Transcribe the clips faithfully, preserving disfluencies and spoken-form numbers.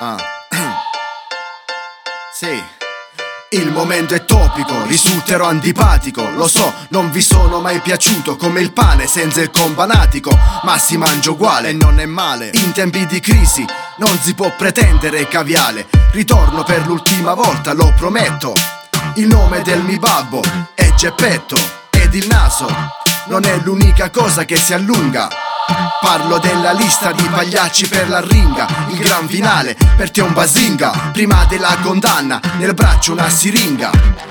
Ah. Sì. Il momento è topico, risulterò antipatico. Lo so, non vi sono mai piaciuto, come il pane senza il combanatico, ma si mangia uguale e non è male. In tempi di crisi non si può pretendere caviale. Ritorno per l'ultima volta, lo prometto. Il nome del mio babbo è Geppetto, ed il naso non è l'unica cosa che si allunga. Parlo della lista di pagliacci per la ringa. Il gran finale per te è un basinga. Prima della condanna, nel braccio una siringa.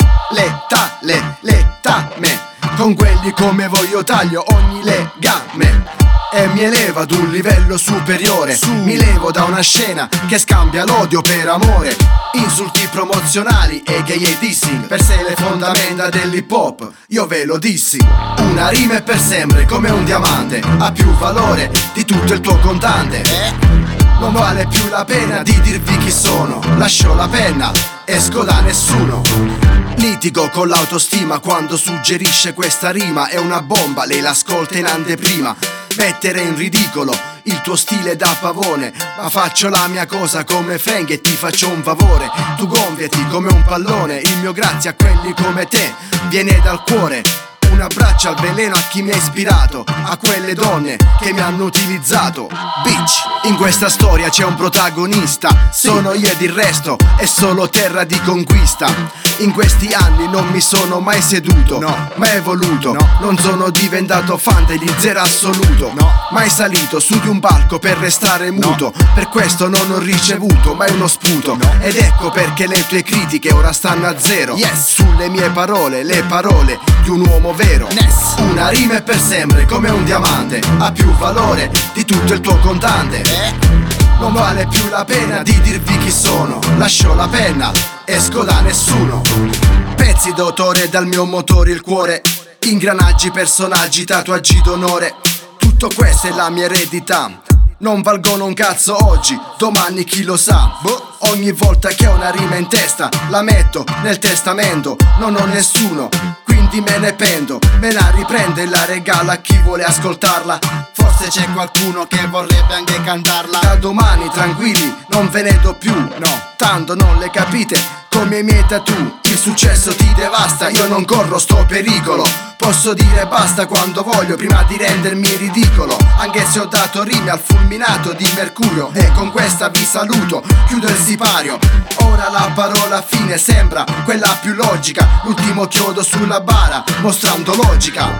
Letale, letame. Con quelli come voglio taglio ogni legame e mi elevo ad un livello superiore. Su. Mi levo da una scena che scambia l'odio per amore. Insulti promozionali e gay dissing. Per sé le fondamenta dell'hip hop io ve lo dissi. Una rima è per sempre come un diamante, ha più valore di tutto il tuo contante. eh? Non vale più la pena di dirvi chi sono. Lascio la penna, esco da nessuno. Litigo con l'autostima quando suggerisce questa rima. È una bomba, lei l'ascolta in anteprima. Mettere in ridicolo il tuo stile da pavone, ma faccio la mia cosa come Frank e ti faccio un favore. Tu gonfiati come un pallone, il mio grazie a quelli come te viene dal cuore. Un abbraccio al veleno a chi mi ha ispirato, a quelle donne che mi hanno utilizzato. Bitch, in questa storia c'è un protagonista, sono io ed il resto è solo terra di conquista. In questi anni non mi sono mai seduto, no, mai evoluto, no. Non sono diventato fan degli zero assoluto, no. Mai salito su di un palco per restare muto, no. Per questo non ho ricevuto mai uno sputo, no. Ed ecco perché le tue critiche ora stanno a zero. Yes, sulle mie parole, le parole di un uomo vero. Ness. Una rima è per sempre come un diamante, ha più valore di tutto il tuo contante. eh? Non vale più la pena di dirvi chi sono. Lascio la penna, esco da nessuno. Pezzi d'autore dal mio motore il cuore, ingranaggi, personaggi, tatuaggi d'onore. Tutto questo è la mia eredità. Non valgono un cazzo oggi, domani chi lo sa. Boh. Ogni volta che ho una rima in testa la metto nel testamento. Non ho nessuno, quindi me ne pento. Me la riprende e la regala a chi vuole ascoltarla. Forse c'è qualcuno che vorrebbe anche cantarla. Da domani tranquilli, non ve ne do più, no. Tanto non le capite come i miei tattoo. Il successo ti devasta, io non corro sto pericolo. Posso dire basta quando voglio prima di rendermi ridicolo. Anche se ho dato rime al fulminato di Mercurio. E con questa vi saluto, chiudo il sipario. Ora la parola fine sembra quella più logica. L'ultimo chiodo sulla bara, mostrando logica.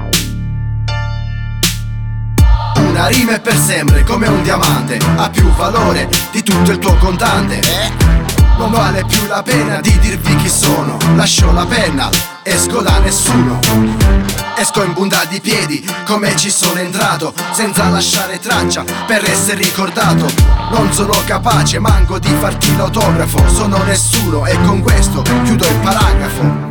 Una rima è per sempre come un diamante, ha più valore di tutto il tuo contante. eh? Non vale più la pena di dirvi chi sono. Lascio la penna, esco da nessuno. Esco in punta di piedi come ci sono entrato, senza lasciare traccia per essere ricordato. Non sono capace manco di farti l'autografo. Sono nessuno e con questo chiudo il paragrafo.